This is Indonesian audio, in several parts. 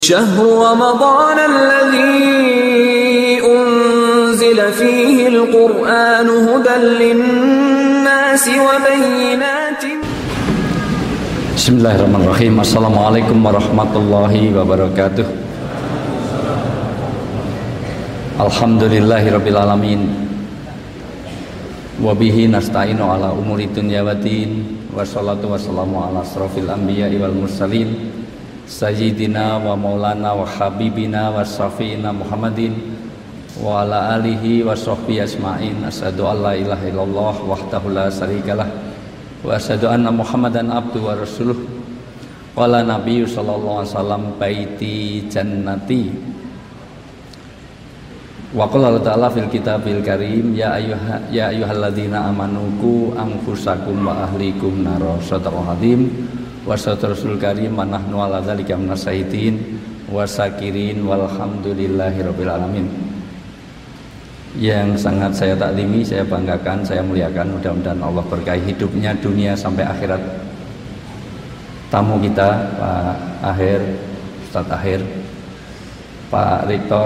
شهر رمضان الذي أنزل فيه القرآن هدى للناس وبينات. Bismillahirrahmanirrahim. Assalamualaikum warahmatullahi wabarakatuh. Alhamdulillahirabbil alamin. Wa bihi nasta'inu ala umuri dunya waddin. Wassalatu wassalamu ala asrofil anbiya'i wal mursalin Sayyidina wa maulana wa habibina wa syafi'ina Muhammadin wa ala alihi wa sahbihi asma'in. Asyhadu an la ilaha illallah wahdahu la syarikalah wa asyhadu anna Muhammadan abduhu wa rasuluh. Qala nabiyyu sallallahu alaihi wasallam baiti jannati. Wa qala ta'ala fil kitabil karim ya ayyuhalladzina amanu qu anfusakum wa ahlikum nar. Shadaqal azim. Wassalatul karim wa nahnu ala dzalika minasyahidin wasakirin walhamdulillahirabbil alamin. Yang sangat saya taklimi, saya banggakan, saya muliakan, mudah-mudahan Allah berkahi hidupnya dunia sampai akhirat. Tamu kita Pak Aher, Ustadz Aher, Pak Rektor,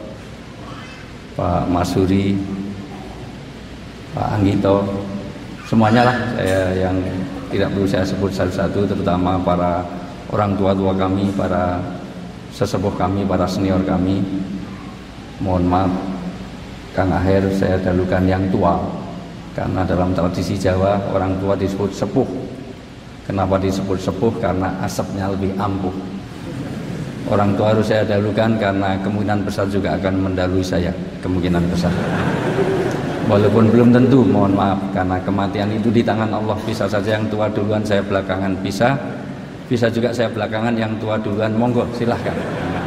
Pak Masuri, Pak Anggito, semuanya lah saya yang tidak perlu saya sebut satu-satu, terutama para orang tua-tua kami, para sesepuh kami, para senior kami. Mohon maaf, Kang Aher saya dahulukan yang tua, karena dalam tradisi Jawa orang tua disebut sepuh. Kenapa disebut sepuh? Karena asapnya lebih ampuh. Orang tua harus saya dahulukan karena kemungkinan besar juga akan mendahului saya, kemungkinan besar. Walaupun belum tentu, mohon maaf, karena kematian itu di tangan Allah. Bisa saja yang tua duluan, saya belakangan, bisa juga saya belakangan, yang tua duluan, monggo silahkan.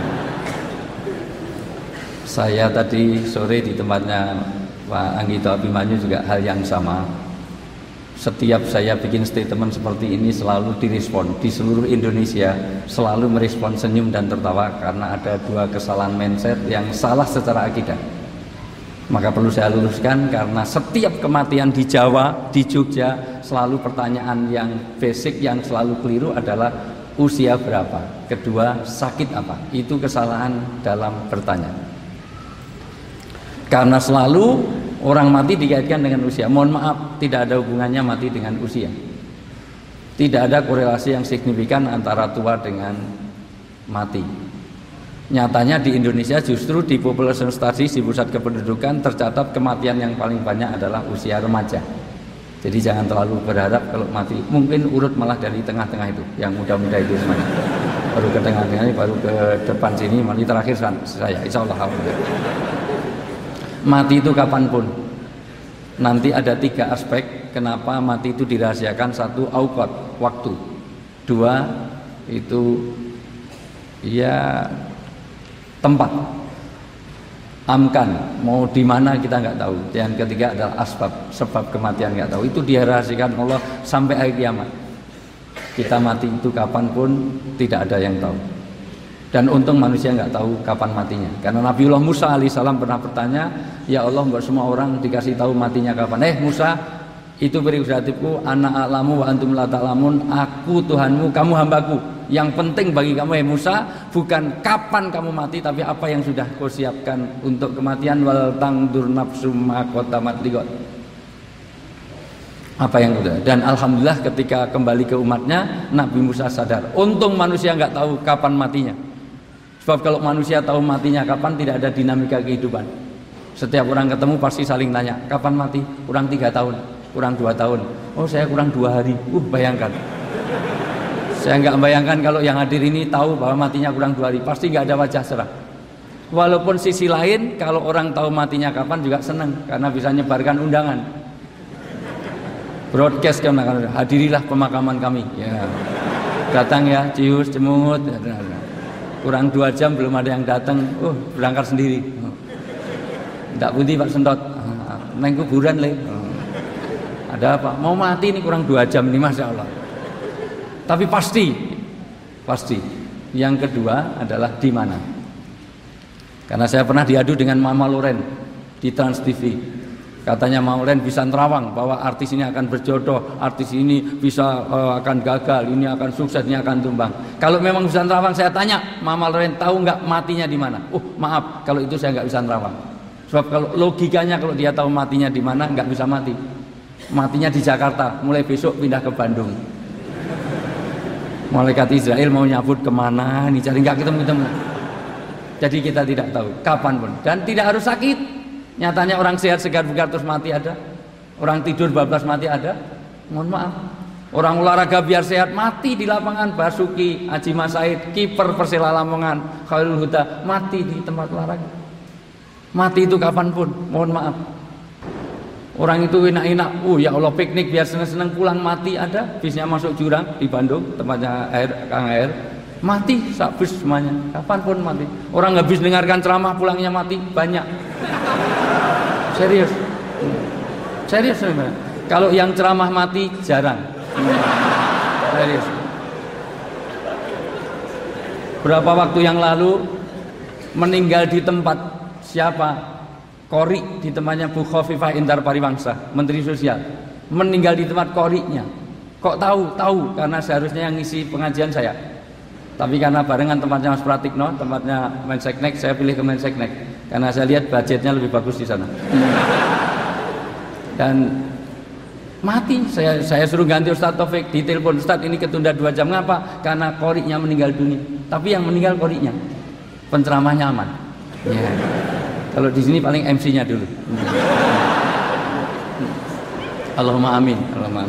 Saya tadi sore di tempatnya Pak Anggito Abimanyu juga hal yang sama. Setiap saya bikin statement seperti ini selalu direspon di seluruh Indonesia, selalu merespon senyum dan tertawa, karena ada dua kesalahan mindset yang salah secara akidah. Maka perlu saya luruskan, karena setiap kematian di Jawa, di Jogja, selalu pertanyaan yang basic yang selalu keliru adalah usia berapa, kedua sakit apa. Itu kesalahan dalam bertanya, karena selalu orang mati dikaitkan dengan usia. Mohon maaf, tidak ada hubungannya mati dengan usia. Tidak ada korelasi yang signifikan antara tua dengan mati. Nyatanya di Indonesia justru di population studies, di pusat kependudukan, tercatat kematian yang paling banyak adalah usia remaja. Jadi jangan terlalu berharap kalau mati, mungkin urut malah dari tengah-tengah itu, yang muda-muda itu semuanya. Baru ke tengah-tengah ini, baru ke depan sini, mati terakhir saya, insya Allah. Mati itu kapanpun. Nanti ada tiga aspek kenapa mati itu dirahasiakan. Satu, auqat, waktu. Dua, itu ya tempat, amkan, mau di mana kita nggak tahu. Yang ketiga adalah asbab, sebab kematian nggak tahu. Itu dirahasiakan Allah sampai hari kiamat. Kita mati itu kapanpun tidak ada yang tahu. Dan untung manusia nggak tahu kapan matinya. Karena Nabiullah Musa alaihissalam pernah bertanya, ya Allah, nggak semua orang dikasih tahu matinya kapan. Musa, itu beri usahatku, ana a'lamu wa antum la ta'lamun. Aku Tuhanmu, kamu hambaku. Yang penting bagi kamu Musa bukan kapan kamu mati, tapi apa yang sudah kau siapkan untuk kematian. Wal tangdur nafsum ma qaddamat liqad. Apa yang sudah. Dan alhamdulillah ketika kembali ke umatnya, Nabi Musa sadar. Untung manusia nggak tahu kapan matinya. Sebab kalau manusia tahu matinya kapan, tidak ada dinamika kehidupan. Setiap orang ketemu pasti saling tanya, kapan mati? Kurang 3 tahun, kurang 2 tahun. Oh, saya kurang 2 hari. Bayangkan. Saya nggak bayangkan kalau yang hadir ini tahu bahwa matinya kurang 2 hari, pasti nggak ada wajah cerah. Walaupun sisi lain, kalau orang tahu matinya kapan juga senang, karena bisa nyebarkan undangan, broadcast, hadirilah pemakaman kami. Ya, datang ya, cius, cemungut. Kurang 2 jam belum ada yang datang, berangkat sendiri. Tidak putih Pak Sentot, neng kuburan le. Ada apa? Mau mati ini kurang 2 jam ini, masya Allah. Tapi pasti. Yang kedua adalah di mana. Karena saya pernah diadu dengan Mama Loren di Trans TV. Katanya Maulen bisa nerawang bahwa artis ini akan berjodoh, artis ini bisa akan gagal, ini akan sukses, ini akan tumbang. Kalau memang bisa nerawang, saya tanya, Mama Maulen tahu nggak matinya di mana? Maaf, kalau itu saya nggak bisa nerawang. Sebab kalau logikanya kalau dia tahu matinya di mana, nggak bisa mati. Matinya di Jakarta, mulai besok pindah ke Bandung. Malaikat Israel mau nyabut kemana? Nih cari nggak ketemu. Jadi kita tidak tahu kapanpun dan tidak harus sakit. Nyatanya orang sehat segar-bugar terus mati ada. Orang tidur bablas mati ada. Mohon maaf. Orang olahraga biar sehat mati di lapangan. Basuki, Haji Mas Said, kiper Persela Lamongan, Khairul Huda mati di tempat olahraga. Mati itu kapanpun. Mohon maaf. Orang itu enak-enak. Ya Allah piknik biar seneng-seneng pulang mati ada. Bisnya masuk jurang di Bandung tempatnya Kang Air. Mati sak bis semuanya. Kapanpun mati. Orang habis dengarkan ceramah pulangnya mati banyak. Serius sebenarnya. Kalau yang ceramah mati jarang. Serius. Berapa waktu yang lalu meninggal di tempat siapa? Kori di tempatnya Bu Khofifah Indar Pariwangsa, Menteri Sosial. Meninggal di tempat korinya. Kok tahu? Karena seharusnya yang ngisi pengajian saya. Tapi karena barengan tempatnya Mas Pratikno, tempatnya Menseknek, saya pilih ke Menseknek. Karena saya lihat budgetnya lebih bagus di sana. Dan mati, saya suruh ganti Ustadz Taufik, ditelepon Ustadz ini ketunda 2 jam, ngapa? Karena korinya meninggal dunia. Tapi yang meninggal korinya, penceramahnya aman. Ya. Kalau di sini paling MC-nya dulu. Allahumma amin.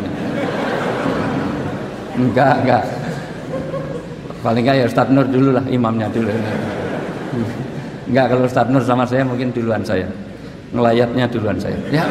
Enggak. Paling enggak ya Ustadz Nur dulu lah, imamnya dulu. Enggak, kalau Ustadz Nur sama saya mungkin duluan saya. Ngelayatnya duluan saya. Ya.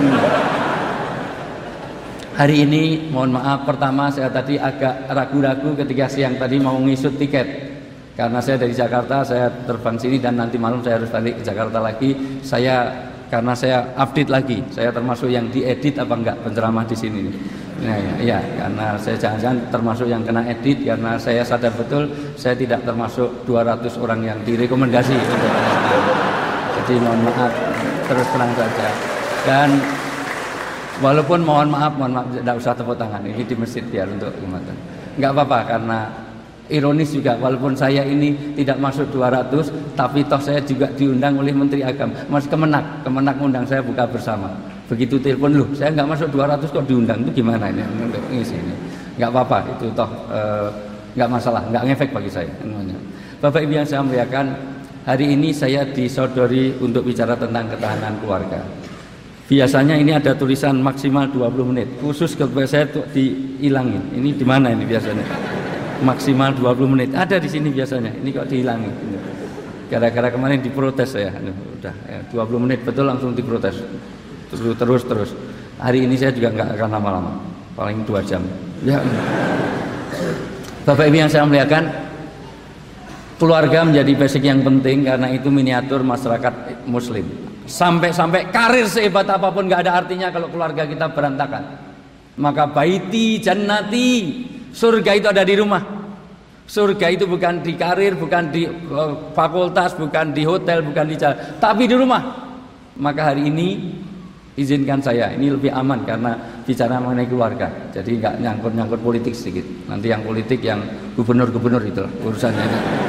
Hari ini mohon maaf, pertama saya tadi agak ragu-ragu ketika siang tadi mau ngisut tiket. Karena saya dari Jakarta, saya terbang sini dan nanti malam saya harus balik ke Jakarta lagi. Karena saya update lagi, saya termasuk yang diedit apa enggak penceramah di sini. Ya, karena saya jangan-jangan termasuk yang kena edit karena saya sadar betul saya tidak termasuk 200 orang yang direkomendasi untuk jadi mohon maaf terus terang saja. Dan walaupun mohon maaf tidak usah tepuk tangan, ini di masjid biar untuk umat. Enggak apa-apa karena ironis juga walaupun saya ini tidak masuk 200 tapi toh saya juga diundang oleh Menteri Agama. Mas Kemenak undang saya buka bersama. Begitu telepon loh, saya nggak masuk 200 kok diundang, itu gimana ini untuk ngisi ini? Nggak apa-apa, itu toh nggak masalah, nggak ngefek bagi saya. Bapak Ibu yang saya muliakan, hari ini saya disodori untuk bicara tentang ketahanan keluarga. Biasanya ini ada tulisan maksimal 20 menit, khusus kepada saya tuh dihilangin. Ini di mana ini biasanya? Maksimal 20 menit ada di sini biasanya, ini kok dihilangin. Gara-gara kemarin diprotes saya, udah 20 menit betul langsung diprotes. Terus. Hari ini saya juga nggak akan lama-lama, paling 2 jam. Ya. Bapak Ibu yang saya muliakan, keluarga menjadi basic yang penting karena itu miniatur masyarakat Muslim. Sampai karir sehebat apapun nggak ada artinya kalau keluarga kita berantakan. Maka baiti jannati, surga itu ada di rumah. Surga itu bukan di karir, bukan di fakultas, bukan di hotel, bukan di jalan, tapi di rumah. Maka hari ini izinkan saya, ini lebih aman karena bicara mengenai keluarga. Jadi nggak nyangkut politik sedikit. Nanti yang politik yang gubernur itu urusannya.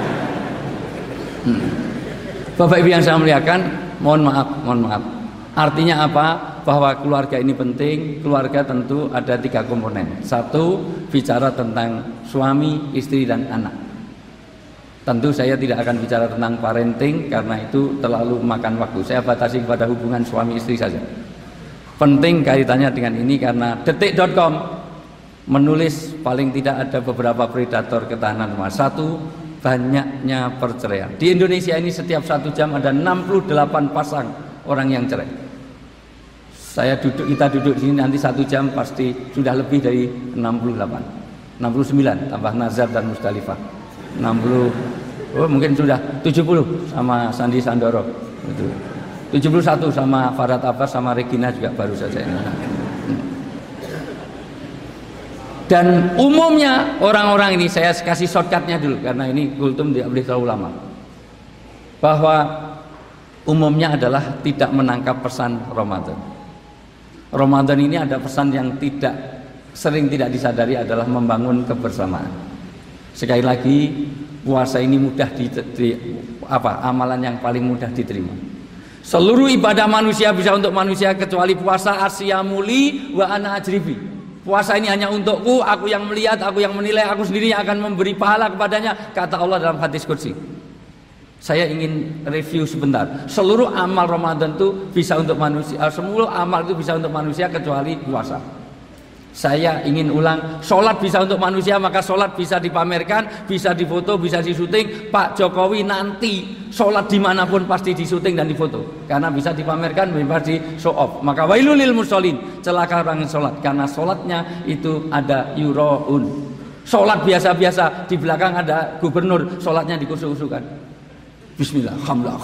Bapak Ibu yang saya muliakan, mohon maaf. Artinya apa? Bahwa keluarga ini penting. Keluarga tentu ada 3 komponen. 1, bicara tentang suami, istri dan anak. Tentu saya tidak akan bicara tentang parenting karena itu terlalu makan waktu. Saya batasi kepada hubungan suami istri saja. Penting kaitannya dengan ini karena detik.com menulis paling tidak ada beberapa predator ketahanan rumah. 1, banyaknya perceraian. Di Indonesia ini setiap 1 jam ada 68 pasang orang yang cerai. Kita duduk di sini nanti 1 jam pasti sudah lebih dari 69 tambah Nazar dan Musdalifah. 60, mungkin sudah 70 sama Sandi Sandoro. 71 sama Farhad Abbas sama Regina juga baru saja ini. Dan umumnya orang-orang ini saya kasih shortcutnya dulu karena ini kultum tidak boleh terlalu lama. Bahwa umumnya adalah tidak menangkap pesan Ramadan. Ramadan ini ada pesan yang sering tidak disadari adalah membangun kebersamaan. Sekali lagi, puasa ini mudah amalan yang paling mudah diterima. Seluruh ibadah manusia bisa untuk manusia kecuali puasa. Asyamuli wa ana ajribi. Puasa ini hanya untukku, aku yang melihat, aku yang menilai, aku sendiri yang akan memberi pahala kepadanya, kata Allah dalam hadis qudsi. Saya ingin review sebentar. Seluruh amal Ramadan itu bisa untuk manusia, semua amal itu bisa untuk manusia kecuali puasa. Saya ingin ulang, sholat bisa untuk manusia, maka sholat bisa dipamerkan, bisa difoto, bisa disuting. Pak Jokowi nanti sholat dimanapun pasti disuting dan difoto, karena bisa dipamerkan, bisa di show off. Maka wailul lil musholin, celaka orang yang sholat, karena sholatnya itu ada yuraun. Sholat biasa-biasa, di belakang ada gubernur, sholatnya dikusuk-kusukan. Bismillah, alhamdulillah,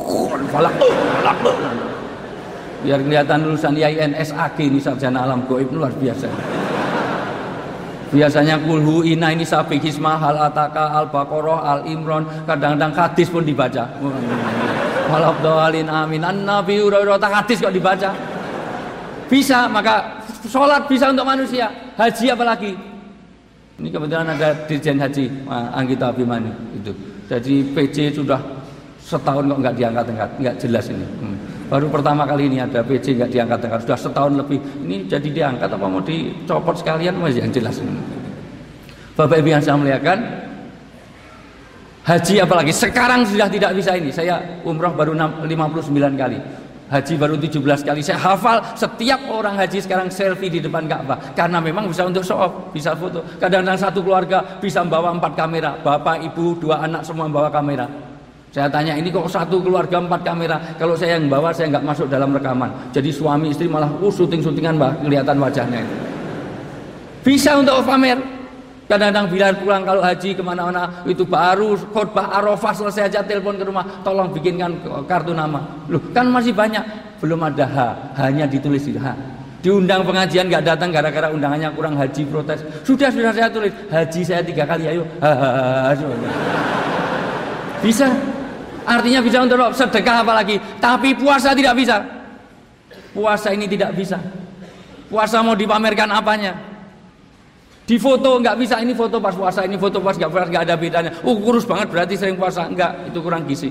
biar kelihatan lulusan IAIN SAG ini, sarjana alam gaib luar biasa. Biasanya kulhu ina ini sabi hismah, hal ataka, al baqarah, al imron, kadang-kadang hadis pun dibaca. Walabdalin amin an-nabi urata hadis kok dibaca. Bisa, maka sholat bisa untuk manusia, haji apalagi. Ini kebetulan ada Dirjen Haji Anggita Abimani itu. Jadi PJ sudah setahun kok nggak diangkat-angkat, nggak jelas ini. Baru pertama kali ini ada PJ nggak diangkat-angkat, sudah setahun lebih. Ini jadi diangkat apa mau dicopot sekalian, masih yang jelas. Bapak Ibu yang saya muliakan, haji apalagi sekarang sudah tidak bisa ini. Saya umroh baru 59 kali, haji baru 17 kali. Saya hafal setiap orang haji sekarang selfie di depan Ka'bah, karena memang bisa untuk show off, bisa foto. Kadang-kadang satu keluarga bisa membawa 4 kamera, bapak, ibu, 2 anak semua membawa kamera. Saya tanya, ini kok satu keluarga 4 kamera? Kalau saya yang bawa, saya nggak masuk dalam rekaman. Jadi suami istri malah syuting-syutingan, kelihatan wajahnya itu. Bisa untuk pamer. Kadang-kadang bila pulang kalau haji kemana-mana, itu baru khutbah Arafah selesai aja telepon ke rumah, tolong bikinkan kartu nama. Loh, kan masih banyak. Belum ada H, hanya ditulis di H. Diundang pengajian nggak datang gara-gara undangannya kurang, haji protes. Sudah saya tulis, haji saya 3 kali, ayo. Bisa. Artinya bisa untuk sedekah apalagi. Tapi puasa tidak bisa. Puasa ini tidak bisa. Puasa mau dipamerkan apanya? Di foto nggak bisa. Ini foto pas puasa, ini foto pas nggak puasa, nggak ada bedanya. Kurus banget berarti sering puasa. Enggak, itu kurang gizi.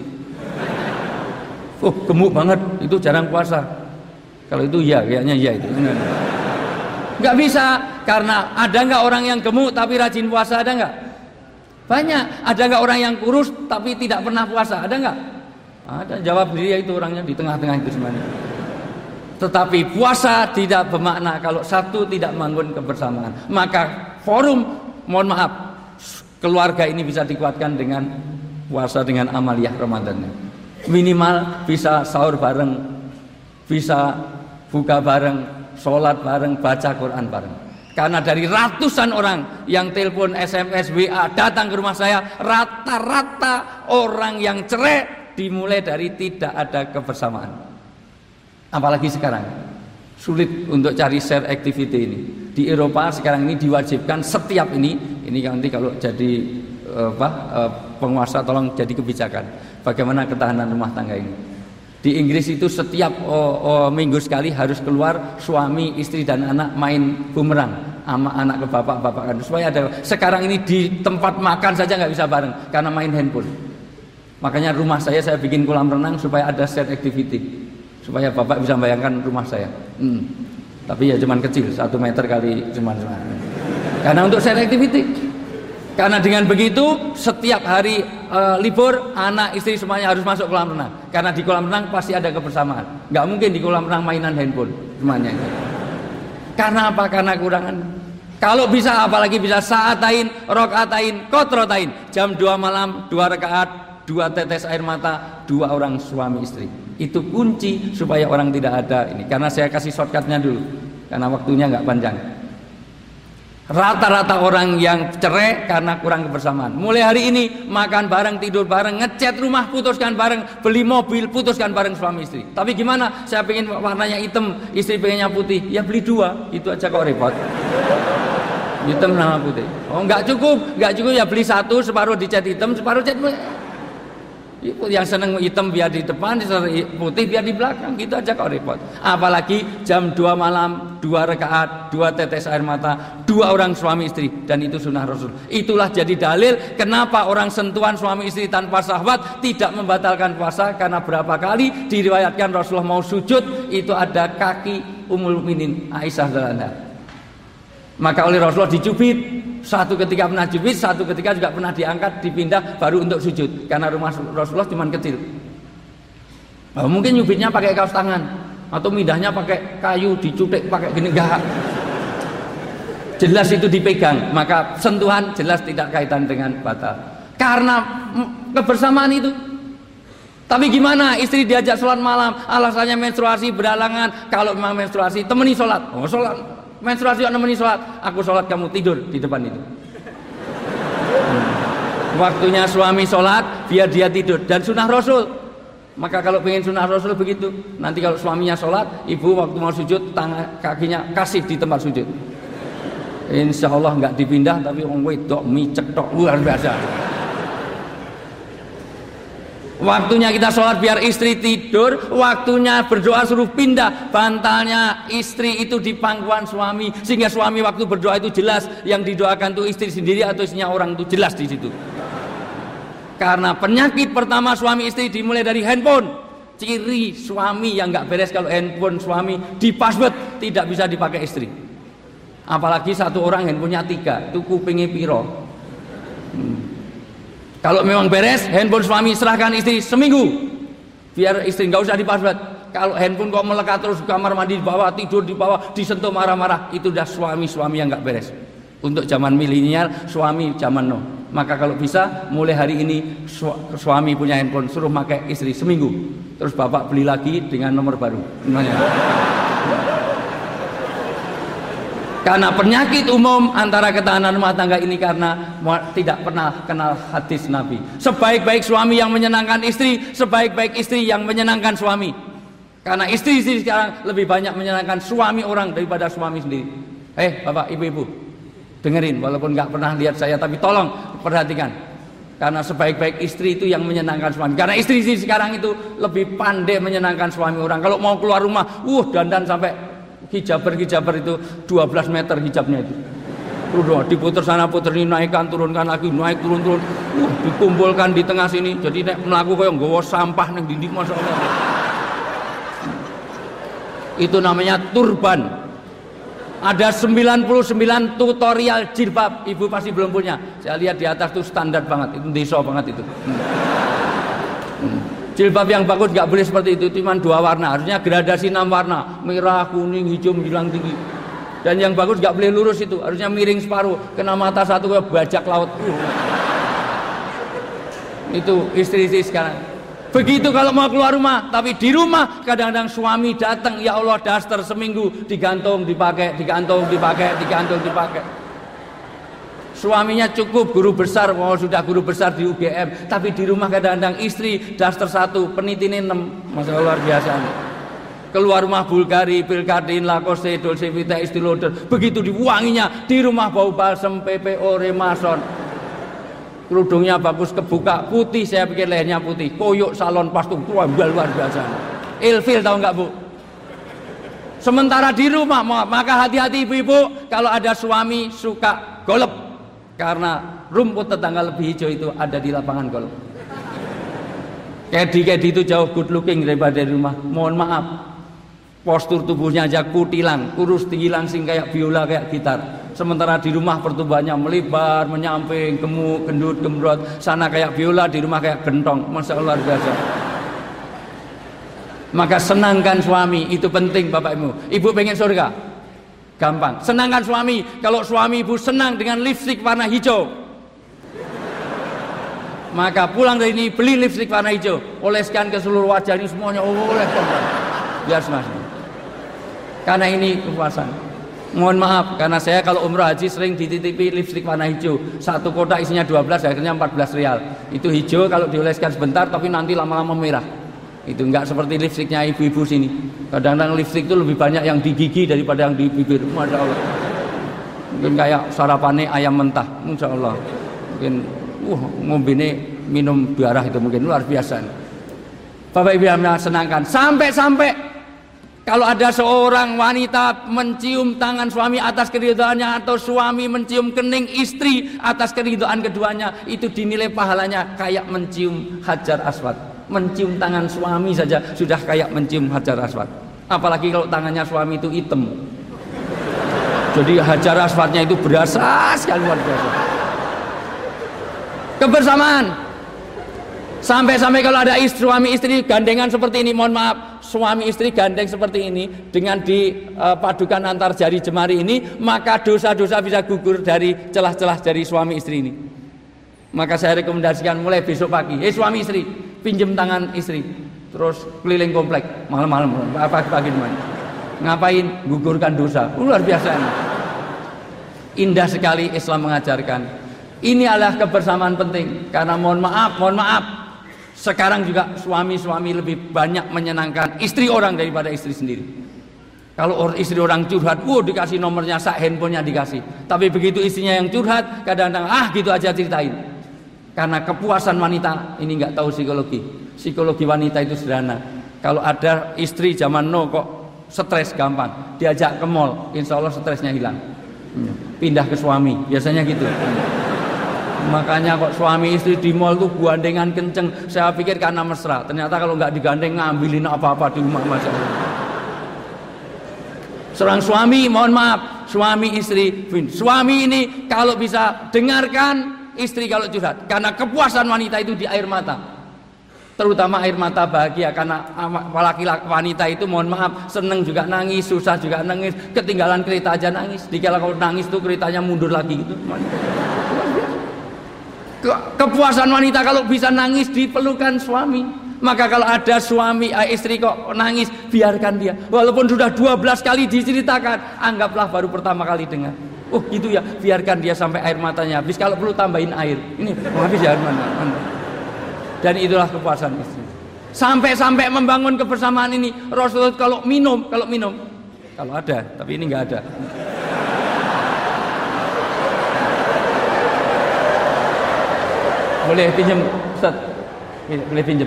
Gemuk banget, itu jarang puasa. Kalau itu ya, kayaknya ya itu. Nggak bisa, karena ada nggak orang yang gemuk tapi rajin puasa, ada nggak? Banyak. Ada nggak orang yang kurus tapi tidak pernah puasa? Ada nggak? Ada. Jawab sendiri, itu orangnya di tengah-tengah itu semuanya. Tetapi puasa tidak bermakna kalau satu tidak membangun kebersamaan. Maka forum, mohon maaf, keluarga ini bisa dikuatkan dengan puasa, dengan amaliyah Ramadannya. Minimal bisa sahur bareng, bisa buka bareng, sholat bareng, baca Quran bareng. Karena dari ratusan orang yang telepon, SMS, WA datang ke rumah saya, rata-rata orang yang cerai dimulai dari tidak ada kebersamaan. Apalagi sekarang sulit untuk cari share activity ini. Di Eropa sekarang ini diwajibkan setiap ini nanti kalau jadi penguasa tolong jadi kebijakan. Bagaimana ketahanan rumah tangga ini? Di Inggris itu setiap minggu sekali harus keluar suami, istri dan anak main bumerang sama anak ke bapak kan. Supaya ada. Sekarang ini di tempat makan saja nggak bisa bareng karena main handphone. Makanya rumah saya bikin kolam renang supaya ada shared activity, supaya bapak bisa bayangkan rumah saya. Tapi ya cuman kecil, 1 meter kali cuman. Karena untuk shared activity. Karena dengan begitu setiap hari libur anak istri semuanya harus masuk kolam renang. Karena di kolam renang pasti ada kebersamaan. Nggak mungkin di kolam renang mainan handphone semuanya. Karena apa? Karena kurangan. Kalau bisa, apalagi bisa sa'atain, rokaatain, kotrotain. Jam 2 malam 2 rakaat, 2 tetes air mata, 2 orang suami istri. Itu kunci supaya orang tidak ada ini. Karena saya kasih shortcutnya dulu, karena waktunya nggak panjang. Rata-rata orang yang cerai karena kurang kebersamaan. Mulai hari ini makan bareng, tidur bareng, ngecat rumah putuskan bareng, beli mobil putuskan bareng suami istri. Tapi gimana? Saya pengen warnanya hitam, istri pengennya putih. Ya beli 2, itu aja kok repot. Hitam sama putih. Oh nggak cukup ya beli 1, separuh dicat hitam, separuh cat. Yang seneng hitam biar di depan, putih biar di belakang, gitu aja kok repot. Apalagi jam 2 malam, 2 rakaat, 2 tetes air mata, 2 orang suami istri, dan itu sunnah Rasul. Itulah jadi dalil kenapa orang sentuhan suami istri tanpa syahwat tidak membatalkan puasa, karena berapa kali diriwayatkan Rasulullah mau sujud itu ada kaki Ummul Mukminin Aisyah radhiyallahu anha. Maka oleh Rasulullah dicubit. Satu ketika pernah jubit, satu ketika juga pernah diangkat, dipindah baru untuk sujud, karena rumah Rasulullah cuma kecil. Mungkin nyubitnya pakai kaos tangan atau mindahnya pakai kayu, dicutek pakai gini, enggak. Jelas itu dipegang, maka sentuhan jelas tidak kaitan dengan batal karena kebersamaan itu. Tapi gimana istri diajak sholat malam, alasannya menstruasi berhalangan. Kalau memang menstruasi temani sholat, sholat. Menstruasi nemeni sholat, aku sholat kamu tidur di depan itu. Waktunya suami sholat biar dia tidur, dan sunnah Rasul. Maka kalau pengen sunnah Rasul begitu, nanti kalau suaminya sholat, ibu waktu mau sujud tangan kakinya kasih di tempat sujud. Insya Allah nggak dipindah, tapi orang wedok micek tok luar biasa. Waktunya kita sholat biar istri tidur, waktunya berdoa suruh pindah bantalnya istri itu di pangkuan suami, sehingga suami waktu berdoa itu jelas yang didoakan itu istri sendiri atau istrinya orang, itu jelas di situ. Karena penyakit pertama suami istri dimulai dari handphone. Ciri suami yang nggak beres kalau handphone suami di password, tidak bisa dipakai istri. Apalagi satu orang handphonenya 3, itu kupingnya piro. Kalau memang beres, handphone suami serahkan istri seminggu, biar istri nggak usah dipassword. Kalau handphone kok melekat terus, kamar mandi di bawah, tidur di bawah, disentuh marah-marah, itu udah suami yang nggak beres. Untuk zaman milenial, suami zaman no. Maka kalau bisa, mulai hari ini suami punya handphone, suruh pakai istri seminggu. Terus bapak beli lagi dengan nomor baru. Karena penyakit umum antara ketahanan rumah tangga ini karena tidak pernah kenal hadis Nabi. Sebaik-baik suami yang menyenangkan istri, sebaik-baik istri yang menyenangkan suami. Karena istri sekarang lebih banyak menyenangkan suami orang daripada suami sendiri. Bapak, ibu-ibu, dengerin, walaupun nggak pernah lihat saya, tapi tolong perhatikan. Karena sebaik-baik istri itu yang menyenangkan suami. Karena istri sekarang itu lebih pandai menyenangkan suami orang. Kalau mau keluar rumah, dandan sampai hijaber itu 12 meter hijabnya itu. Udah diputer sana puter ini, naikkan turunkan lagi, naik turun. Dikumpulkan di tengah sini. Jadi nek mlaku koyo nggawa sampah ning dinding, masyaallah. Itu namanya turban. Ada 99 tutorial jilbab, ibu pasti belum punya. Saya lihat di atas tuh standar banget, itu desa banget itu. Jilbab yang bagus nggak boleh seperti itu, cuma 2 warna, harusnya gradasi 6 warna, merah, kuning, hijau, menjulang tinggi. Dan yang bagus nggak boleh lurus itu, harusnya miring separuh, kena mata satu kayak bajak laut. Itu istri-istri sekarang. Begitu kalau mau keluar rumah, tapi di rumah kadang-kadang suami datang, ya Allah daster seminggu digantung, dipakai. Suaminya cukup guru besar, sudah guru besar di UGM, tapi di rumah kadang-kadang istri daster 1, penitine 6, masalah luar biasa. Keluar rumah Bulgari, Pilkadin, Lacoste, Dolce Vita, Estée Lauder, begitu diwanginya, di rumah bau balsem, PPO, Remason. Kerudungnya bagus kebuka, putih, saya pikir lehernya putih, koyok salon pastung, luar biasa. Ilfil tahu nggak Bu? Sementara di rumah, maka hati-hati ibu-ibu kalau ada suami suka golep. Karena rumput tetangga lebih hijau itu ada di lapangan golf. Kedi itu jauh good looking daripada di rumah. Mohon maaf, postur tubuhnya aja kutilang, kurus tinggi langsing kayak biola, kayak gitar. Sementara di rumah pertumbuhannya melebar, menyamping, gemuk, gendut, gembrot. Sana kayak biola, di rumah kayak gentong. Masya Allah biasa. Maka senangkan suami, itu penting Bapak Ibu. Ibu pengen surga? Gampang, senangkan suami. Kalau suami ibu senang dengan lipstik warna hijau, maka pulang dari ini beli lipstik warna hijau, oleskan ke seluruh wajah ini semuanya, oleskan. Biar semangat. Karena ini kepuasan. Mohon maaf, karena saya kalau umrah haji sering dititipi lipstik warna hijau. 1 kotak isinya 12, akhirnya 14 rial. Itu hijau kalau dioleskan sebentar, tapi nanti lama-lama merah. Itu enggak seperti lipstiknya ibu-ibu sini. Kadang-kadang lipstik itu lebih banyak yang di gigi daripada yang di bibir. Masya Allah. Mungkin kayak sarapannya ayam mentah. Masya Allah. Mungkin ngombene minum darah itu mungkin luar biasa. Bapak Ibu yang senangkan, sampai kalau ada seorang wanita mencium tangan suami atas keridhaannya, atau suami mencium kening istri atas keridhaan keduanya, itu dinilai pahalanya kayak mencium Hajar Aswad. Mencium tangan suami saja sudah kayak mencium Hajar Aswad. Apalagi kalau tangannya suami itu hitam. Jadi Hajar Aswadnya itu berasa sekali, luar biasa. Kebersamaan. Sampai-sampai kalau ada suami istri gandengan seperti ini, mohon maaf, suami istri gandeng seperti ini dengan dipadukan antar jari jemari ini, maka dosa-dosa bisa gugur dari celah-celah dari suami istri ini. Maka saya rekomendasikan mulai besok pagi, suami istri, pinjem tangan istri, terus keliling komplek malam-malam, pagi-pagi ngapain? Gugurkan dosa. Luar biasa ini. Indah sekali Islam mengajarkan. Ini adalah kebersamaan penting, karena mohon maaf, sekarang juga suami-suami lebih banyak menyenangkan istri orang daripada istri sendiri. Kalau istri orang curhat, dikasih nomornya, handphonenya dikasih. Tapi begitu istrinya yang curhat, kadang-kadang gitu aja ceritain. Karena kepuasan wanita ini nggak tahu psikologi. Psikologi wanita itu sederhana. Kalau ada istri zaman now kok stres gampang, diajak ke mall, insya Allah stresnya hilang. Pindah ke suami, biasanya gitu. Makanya kok suami istri di mall tuh gandengan kenceng. Saya pikir karena mesra, ternyata kalau nggak digandeng ngambilin apa-apa di rumah macam. Seorang suami, mohon maaf, suami istri, suami ini kalau bisa dengarkan istri kalau curhat, karena kepuasan wanita itu di air mata, terutama air mata bahagia. Karena laki-laki wanita itu mohon maaf seneng juga nangis, susah juga nangis, ketinggalan kereta aja nangis. Dikala kalau nangis tuh keretanya mundur lagi gitu. Kepuasan wanita kalau bisa nangis dipelukan suami. Maka kalau ada suami istri kok nangis, biarkan dia. Walaupun sudah 12 kali diceritakan, anggaplah baru pertama kali dengar. Gitu ya, biarkan dia sampai air matanya habis. Kalau perlu tambahin air. Ini habis ya air mata. Dan itulah kepuasan istri. Sampai-sampai membangun kebersamaan ini. Rasulullah kalau minum, kalau ada, tapi ini nggak ada. Boleh pinjam, Ustaz? Boleh pinjam.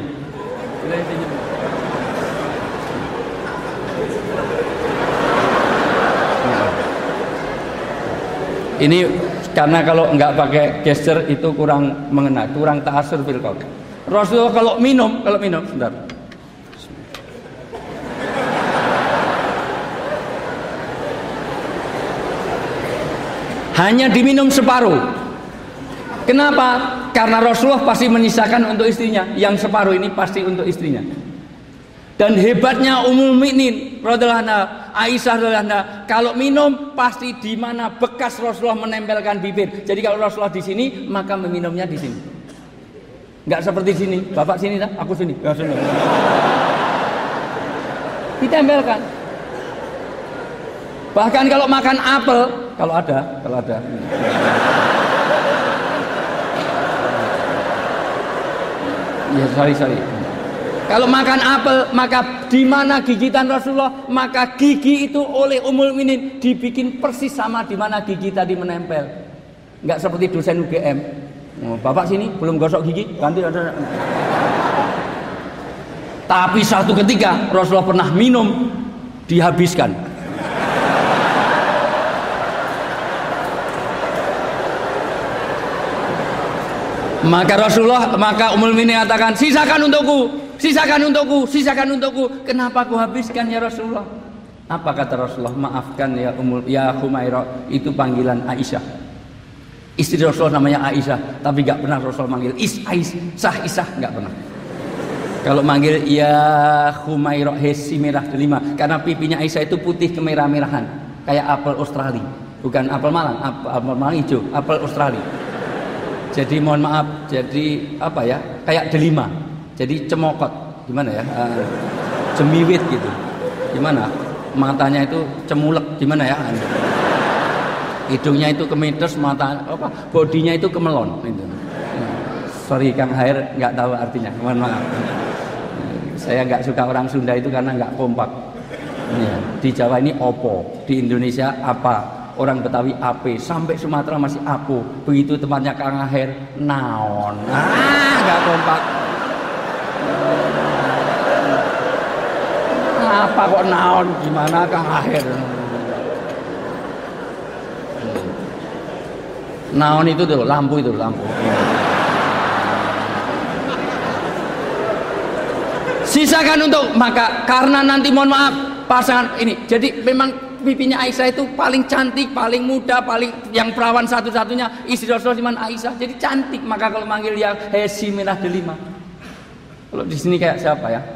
Ini karena kalau nggak pakai gesture itu kurang mengena, kurang ta'asur fil qaul. Rasulullah kalau minum, sebentar. Hanya diminum separuh. Kenapa? Karena Rasulullah pasti menyisakan untuk istrinya. Yang separuh ini pasti untuk istrinya. Dan hebatnya Ummul Mukminin radhiyallahu anha, Aisyah radhiyallahu anha, kalau minum pasti di mana bekas Rasulullah menempelkan bibir. Jadi kalau Rasulullah di sini, maka meminumnya di sini. Enggak seperti sini. Bapak sini tak? Aku sini. Ya, sini. Ditempelkan. Bahkan kalau makan apel, kalau ada. Ya, sorry. Kalau makan apel, maka di mana gigitan Rasulullah, maka gigi itu oleh Ummul Mukminin dibikin persis sama di mana gigi tadi menempel. Enggak seperti dosen UGM. Bapak sini belum gosok gigi, ganti ada. Tapi satu ketika Rasulullah pernah minum, dihabiskan. Maka Ummul Mukminin katakan, sisakan untukku. Kenapa aku habiskan ya Rasulullah? Apa kata Rasulullah? Maafkan ya Humairah, itu panggilan Aisyah. Istri Rasulullah namanya Aisyah, tapi gak pernah Rasulullah manggil Isah, gak pernah. Kalau manggil ya Humairah, si merah delima, karena pipinya Aisyah itu putih kemerah-merahan, kayak apel Australia, bukan apel Malang, apel Malang hijau, apel Australia. Jadi mohon maaf, jadi apa ya, kayak delima, jadi cemokot, gimana ya, cemiwit gitu, gimana, matanya itu cemulek, gimana ya, hidungnya itu kemites, mata apa, bodinya itu kemelon, gitu. Sorry Kang Hair, nggak tahu artinya, mohon maaf. Saya nggak suka orang Sunda itu karena nggak kompak. Di Jawa ini opo, di Indonesia apa, orang Betawi ape, sampai Sumatera masih apo. Begitu tempatnya Kang Aher naon. Nggak kompak. Apa kok naon? Gimana Kang Aher? Naon itu tuh lampu itu lampu. Sisakan untuk maka karena nanti mohon maaf pasangan ini. Jadi memang pipinya Aisyah itu paling cantik, paling muda, paling yang perawan satu-satunya istri Rasulullah Aisyah. Jadi cantik. Maka kalau manggil dia Hesi Minah Delima. Kalau di sini kayak siapa ya?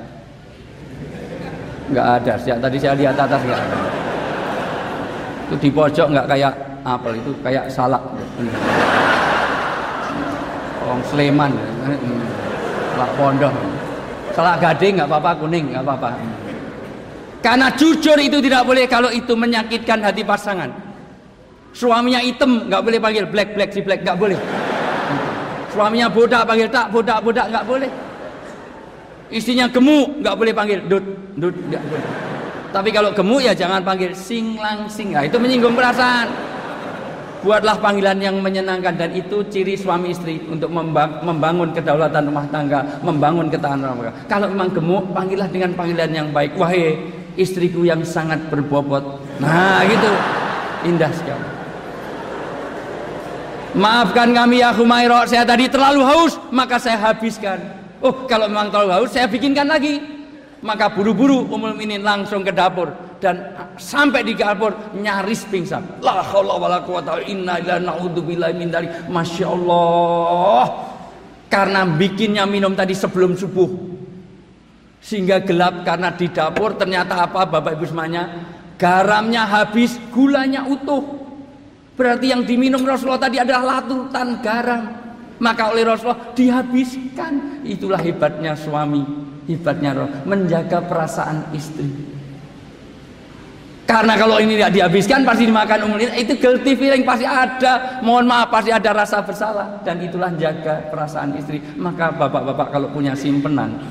Nggak ada. Tadi saya lihat atas nggak ada. Itu di pojok nggak kayak apel itu kayak salak. Orang Sleman, salak pondok. Salak gading nggak apa-apa, kuning nggak apa-apa. Karena jujur itu tidak boleh kalau itu menyakitkan hati pasangan. Suaminya hitam nggak boleh panggil black si black nggak boleh. Suaminya bodak panggil tak bodak nggak boleh. Istrinya gemuk nggak boleh panggil dut nggak boleh. Tapi kalau gemuk ya jangan panggil singlang sing. Nah, itu menyinggung perasaan. Buatlah panggilan yang menyenangkan dan itu ciri suami istri untuk membangun kedaulatan rumah tangga, membangun ketahanan rumah tangga. Kalau memang gemuk, panggillah dengan panggilan yang baik. Wahai istriku yang sangat berbobot. Nah, gitu. Indah sekali. Maafkan kami ya Humairah, saya tadi terlalu haus, maka saya habiskan. Oh, kalau memang terlalu haus, saya bikinkan lagi. Maka buru-buru Ummul Mukminin langsung ke dapur dan sampai di dapur nyaris pingsan. La haula wala quwata illa billah, naudzubillahi min dzalik. Masya Allah. Karena bikinnya minum tadi sebelum subuh sehingga gelap karena di dapur ternyata apa Bapak Ibu semuanya? Garamnya habis, gulanya utuh. Berarti yang diminum Rasulullah tadi adalah latutan garam. Maka oleh Rasulullah dihabiskan. Itulah hebatnya suami, hebatnya Rasulullah menjaga perasaan istri. Karena kalau ini tidak dihabiskan pasti dimakan umumnya. Itu guilty feeling pasti ada. Mohon maaf pasti ada rasa bersalah. Dan itulah jaga perasaan istri. Maka bapak-bapak kalau punya simpenan,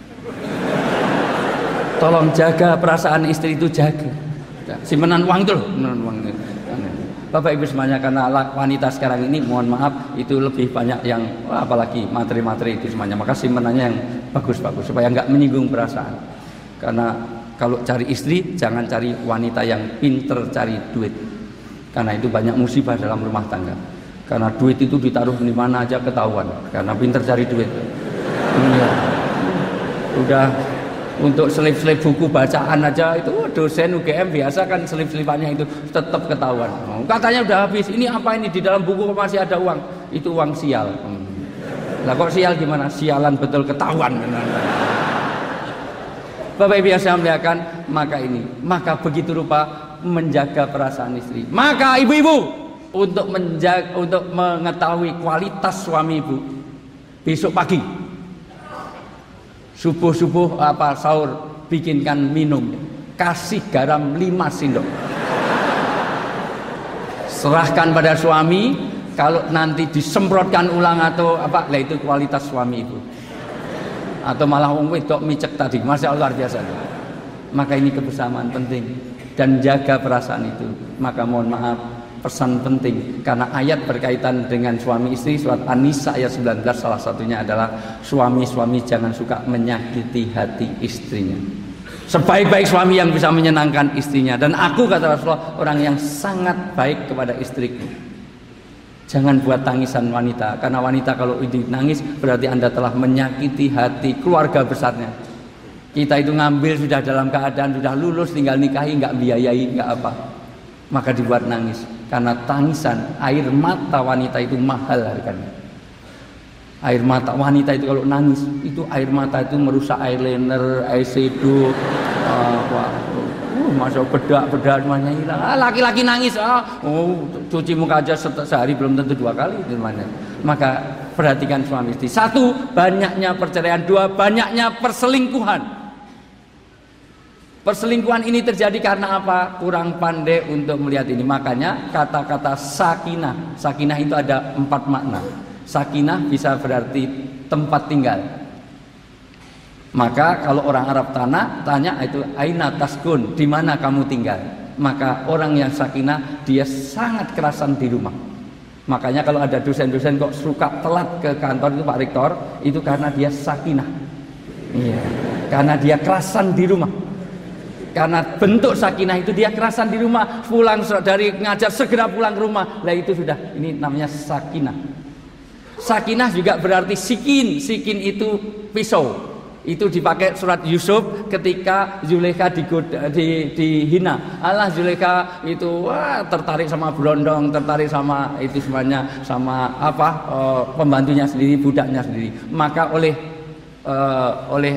tolong jaga perasaan istri itu jaga. Simpenan uang itu loh. Bapak Ibu semuanya, karena wanita sekarang ini mohon maaf itu lebih banyak yang apalagi materi-materi itu semuanya. Maka simpenannya yang bagus-bagus supaya nggak menyinggung perasaan. Karena kalau cari istri jangan cari wanita yang pinter cari duit. Karena itu banyak musibah dalam rumah tangga. Karena duit itu ditaruh di mana aja ketahuan. Karena pinter cari duit. Udah untuk selip-selip buku bacaan aja itu dosen UGM biasa kan selip-selipannya itu tetap ketahuan. Katanya udah habis. Ini apa ini di dalam buku masih ada uang? Itu uang sial. Lah kok sial gimana? Sialan betul ketahuan. Bapak Ibu yang saya muliakan, maka begitu rupa menjaga perasaan istri. Maka ibu-ibu untuk mengetahui kualitas suami ibu besok pagi subuh sahur bikinkan minum, kasih garam 5 sendok, serahkan pada suami. Kalau nanti disemprotkan ulang atau apa, lah itu kualitas suami ibu. Atau malah wedok micek tadi, masya Allah luar biasa. Maka ini kebersamaan penting dan jaga perasaan itu. Maka mohon maaf, pesan penting karena ayat berkaitan dengan suami istri surat An-Nisa ayat 19 salah satunya adalah suami-suami jangan suka menyakiti hati istrinya. Sebaik-baik suami yang bisa menyenangkan istrinya, dan aku kata Rasulullah orang yang sangat baik kepada istriku. Jangan buat tangisan wanita, karena wanita kalau ini nangis berarti Anda telah menyakiti hati keluarga besarnya. Kita itu ngambil sudah dalam keadaan sudah lulus, tinggal nikahi, nggak biayai, nggak apa, maka dibuat nangis. Karena tangisan, air mata wanita itu mahal harganya. Air mata wanita itu kalau nangis, itu air mata itu merusak eyeliner, eyeshadow, masuk bedak semuanya hilang. Laki-laki nangis, cuci muka aja sehari belum tentu 2 kali gimana. Maka perhatikan suami istri. 1, banyaknya perceraian. 2, banyaknya perselingkuhan. Perselingkuhan ini terjadi karena apa? Kurang pandai untuk melihat ini. Makanya kata-kata sakinah. Sakinah itu ada 4 makna. Sakinah bisa berarti tempat tinggal. Maka kalau orang Arab tanya itu aina taskun, di mana kamu tinggal? Maka orang yang sakinah dia sangat kerasan di rumah. Makanya kalau ada dosen-dosen kok suka telat ke kantor itu Pak Rektor, itu karena dia sakinah. Iya, karena dia kerasan di rumah. Karena bentuk sakinah itu dia kerasan di rumah, pulang dari ngajar segera pulang ke rumah. Lah itu sudah, ini namanya sakinah. Sakinah juga berarti sikin. Sikin itu pisau. Itu dipakai surat Yusuf ketika Zulaikha dihina. Allah Zulaikha itu tertarik sama berondong, tertarik sama itu semuanya, sama pembantunya sendiri, budaknya sendiri. Maka oleh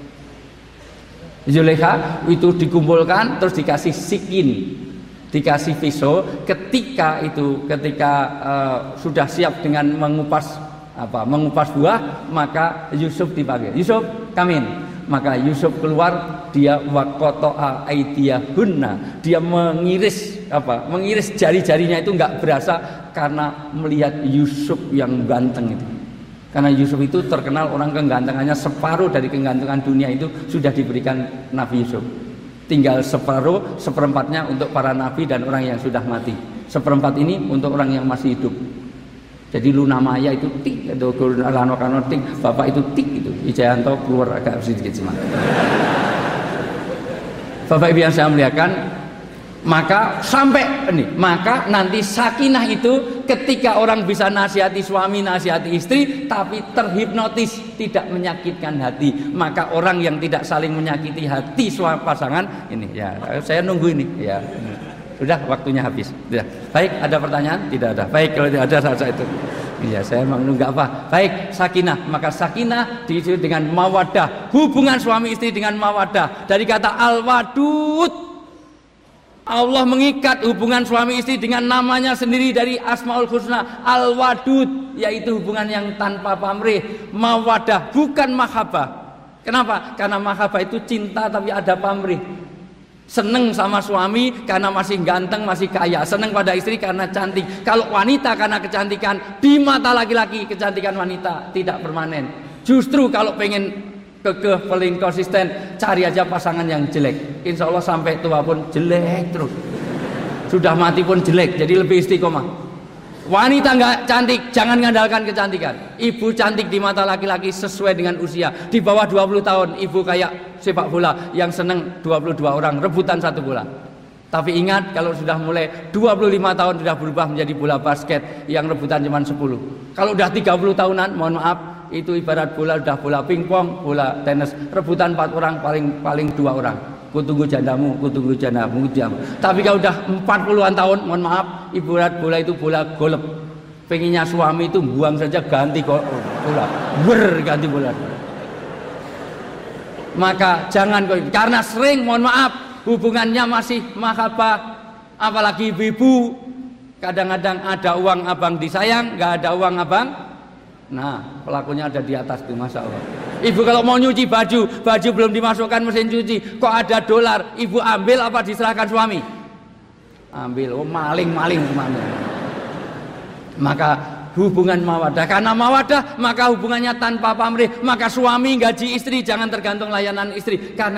Zulaikha itu dikumpulkan terus dikasih sikin, dikasih pisau. Ketika sudah siap dengan mengupas buah, maka Yusuf dipanggil. Yusuf, kamin. Maka Yusuf keluar, dia waqata'a aydiyahunna. Dia mengiris jari-jarinya itu enggak berasa karena melihat Yusuf yang ganteng itu. Karena Yusuf itu terkenal orang kegantengannya, separuh dari kegantengan dunia itu sudah diberikan Nabi Yusuf. Tinggal seperempatnya untuk para nabi dan orang yang sudah mati. Seperempat ini untuk orang yang masih hidup. Jadi Luna Maya itu tik, atau Lano Kano tik, Bapak itu tik itu. Wijayanto keluar agak sedikit semangat. Bapak Ibu yang saya muliakan, maka nanti sakinah itu ketika orang bisa nasihati suami, nasihati istri, tapi terhipnotis, tidak menyakitkan hati. Maka orang yang tidak saling menyakiti hati suami pasangan ini, ya saya nunggu ini, ya. Sudah waktunya habis. Sudah. Baik, ada pertanyaan? Tidak ada. Baik, kalau tidak ada saat itu. Iya, saya memang nunggu apa? Baik, sakinah. Maka sakinah diisi dengan mawaddah. Hubungan suami istri dengan mawaddah. Dari kata al-wadud. Allah mengikat hubungan suami istri dengan namanya sendiri dari Asmaul Husna, al-wadud, yaitu hubungan yang tanpa pamrih. Mawaddah, bukan mahabbah. Kenapa? Karena mahabbah itu cinta tapi ada pamrih. Seneng sama suami karena masih ganteng, masih kaya. Seneng pada istri karena cantik. Kalau wanita karena kecantikan, di mata laki-laki kecantikan wanita tidak permanen. Justru kalau pengen kekeh, paling konsisten, cari aja pasangan yang jelek. Insya Allah sampai tua pun jelek terus. Sudah mati pun jelek, jadi lebih istiqomah. Wanita nggak cantik, jangan ngandalkan kecantikan. Ibu cantik di mata laki-laki sesuai dengan usia. Di bawah 20 tahun, ibu kayak sepak bola yang seneng 22 orang rebutan satu bola. Tapi ingat, kalau sudah mulai 25 tahun sudah berubah menjadi bola basket yang rebutan cuma 10. Kalau udah 30 tahunan, mohon maaf, itu ibarat bola sudah bola pingpong, bola tenis, rebutan 4 orang, paling 2 orang. Kutunggu jandamu. Tapi kalau udah 40-an tahun, mohon maaf, ibarat bola itu bola golep. Pengennya suami itu buang saja, ganti bola, ganti bola. Maka jangan, karena sering, mohon maaf, hubungannya masih mahabbah, apalagi ibu-ibu. Kadang-kadang ada uang abang disayang, nggak ada uang abang. Nah, pelakunya ada di atas tuh, masya Allah. Ibu kalau mau nyuci baju belum dimasukkan mesin cuci, kok ada dolar, ibu ambil apa diserahkan suami? Ambil, maling kemana? Maka hubungan mawaddah, karena mawaddah maka hubungannya tanpa pamrih. Maka suami gaji istri, jangan tergantung layanan istri, karena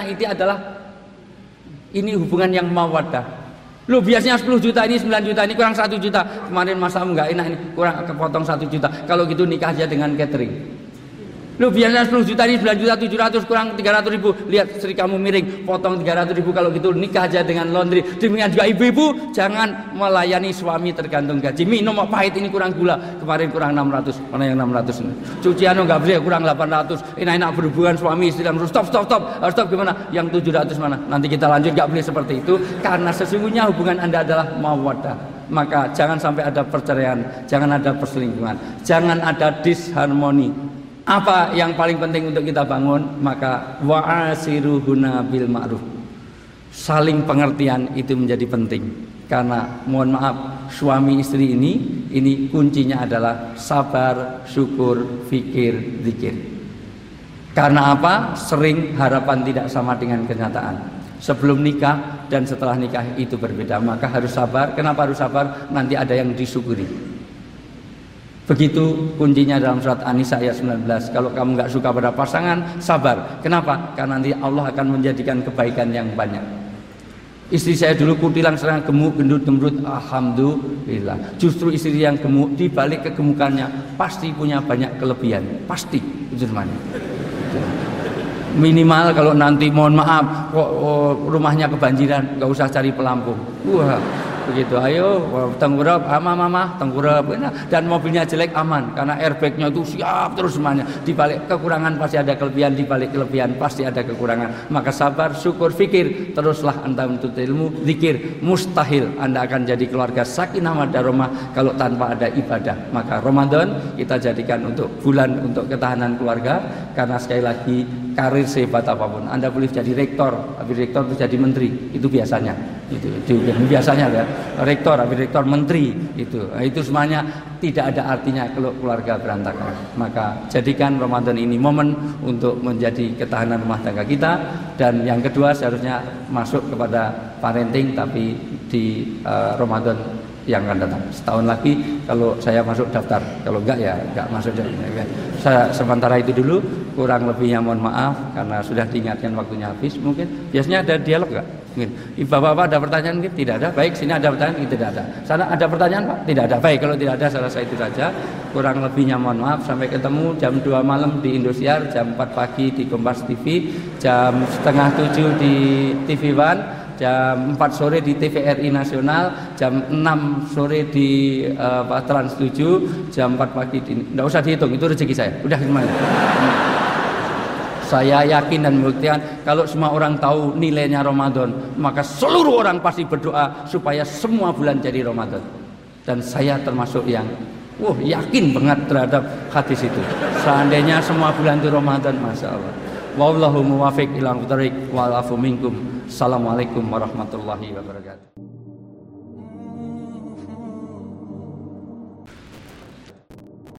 ini hubungan yang mawaddah. Lu biasanya 10 juta, ini 9 juta, ini kurang 1 juta. Kemarin masamu nggak enak, ini kurang kepotong 1 juta. Kalau gitu nikah aja dengan catering. Lu biasanya 10 juta, ini 9 juta 700, kurang 300 ribu. Lihat istri kamu miring, potong 300 ribu. Kalau gitu nikah aja dengan laundry. Demikian juga ibu-ibu, jangan melayani suami tergantung gaji. Minum pahit, ini kurang gula, kemarin kurang 600. Mana yang 600 ini? Cucian nggak beli, kurang 800. Enak-enak berhubungan suami istri, langsung stop. Stop gimana? Yang 700 mana? Nanti kita lanjut, nggak boleh seperti itu. Karena sesungguhnya hubungan Anda adalah mawaddah. Maka jangan sampai ada perceraian, jangan ada perselingkuhan, jangan ada disharmoni. Apa yang paling penting untuk kita bangun? Maka wa'asiruhuna bil ma'ruf. Saling pengertian itu menjadi penting. Karena mohon maaf, suami istri ini kuncinya adalah sabar, syukur, fikir, zikir. Karena apa? Sering harapan tidak sama dengan kenyataan. Sebelum nikah dan setelah nikah itu berbeda. Maka harus sabar. Kenapa harus sabar? Nanti ada yang disyukuri. Begitu kuncinya dalam surat An-Nisa ayat 19. Kalau kamu nggak suka pada pasangan, sabar. Kenapa? Karena nanti Allah akan menjadikan kebaikan yang banyak. Istri saya dulu kutilang serang gemuk, gendut, gembrut, alhamdulillah. Justru istri yang gemuk di balik kegemukannya pasti punya banyak kelebihan, pasti itu semuanya. Minimal kalau nanti mohon maaf kok rumahnya kebanjiran, nggak usah cari pelampung. Wah, begitu. Ayo tengkurap, mama tengkurap, dan mobilnya jelek aman karena airbagnya itu siap terus semuanya. Di balik kekurangan pasti ada kelebihan, di balik kelebihan pasti ada kekurangan. Maka sabar, syukur, fikir, teruslah anda menuntut ilmu, zikir. Mustahil anda akan jadi keluarga sakinah mawaddah kalau tanpa ada ibadah. Maka Ramadan kita jadikan untuk bulan untuk ketahanan keluarga, karena sekali lagi karir sehebat apapun anda boleh jadi rektor, habis rektor itu jadi menteri, itu biasanya. Itu biasanya ya. Rektor, habis rektor, menteri, itu semuanya tidak ada artinya kalau keluarga berantakan. Maka jadikan Ramadan ini momen untuk menjadi ketahanan rumah tangga kita. Dan yang kedua seharusnya masuk kepada parenting, tapi di Ramadan yang akan datang. Setahun lagi kalau saya masuk daftar, kalau enggak ya enggak masuk. Saya sementara itu dulu, kurang lebihnya mohon maaf karena sudah diingatkan waktunya habis. Mungkin biasanya ada dialog enggak? Mungkin Bapak-bapak ada pertanyaan mungkin? Tidak ada. Baik, sini ada pertanyaan? Tidak ada. Sana ada pertanyaan Pak? Tidak ada. Baik, kalau tidak ada saya rasa itu saja. Kurang lebihnya mohon maaf. Sampai ketemu jam 2 malam di Indosiar, jam 4 pagi di Kompas TV, jam setengah 7 di TV One, jam 4 sore di TVRI Nasional, jam 6 sore di Trans 7, jam 4 pagi di... Nggak usah dihitung, itu rezeki saya. Udah semuanya. Saya yakin dan membuktikan kalau semua orang tahu nilainya Ramadan, maka seluruh orang pasti berdoa supaya semua bulan jadi Ramadan. Dan saya termasuk yang yakin banget terhadap hadis itu. Seandainya semua bulan itu Ramadan, Masya Allah. Wallahu muwafiq ila thoriq wal afu minkum. Assalamualaikum warahmatullahi wabarakatuh.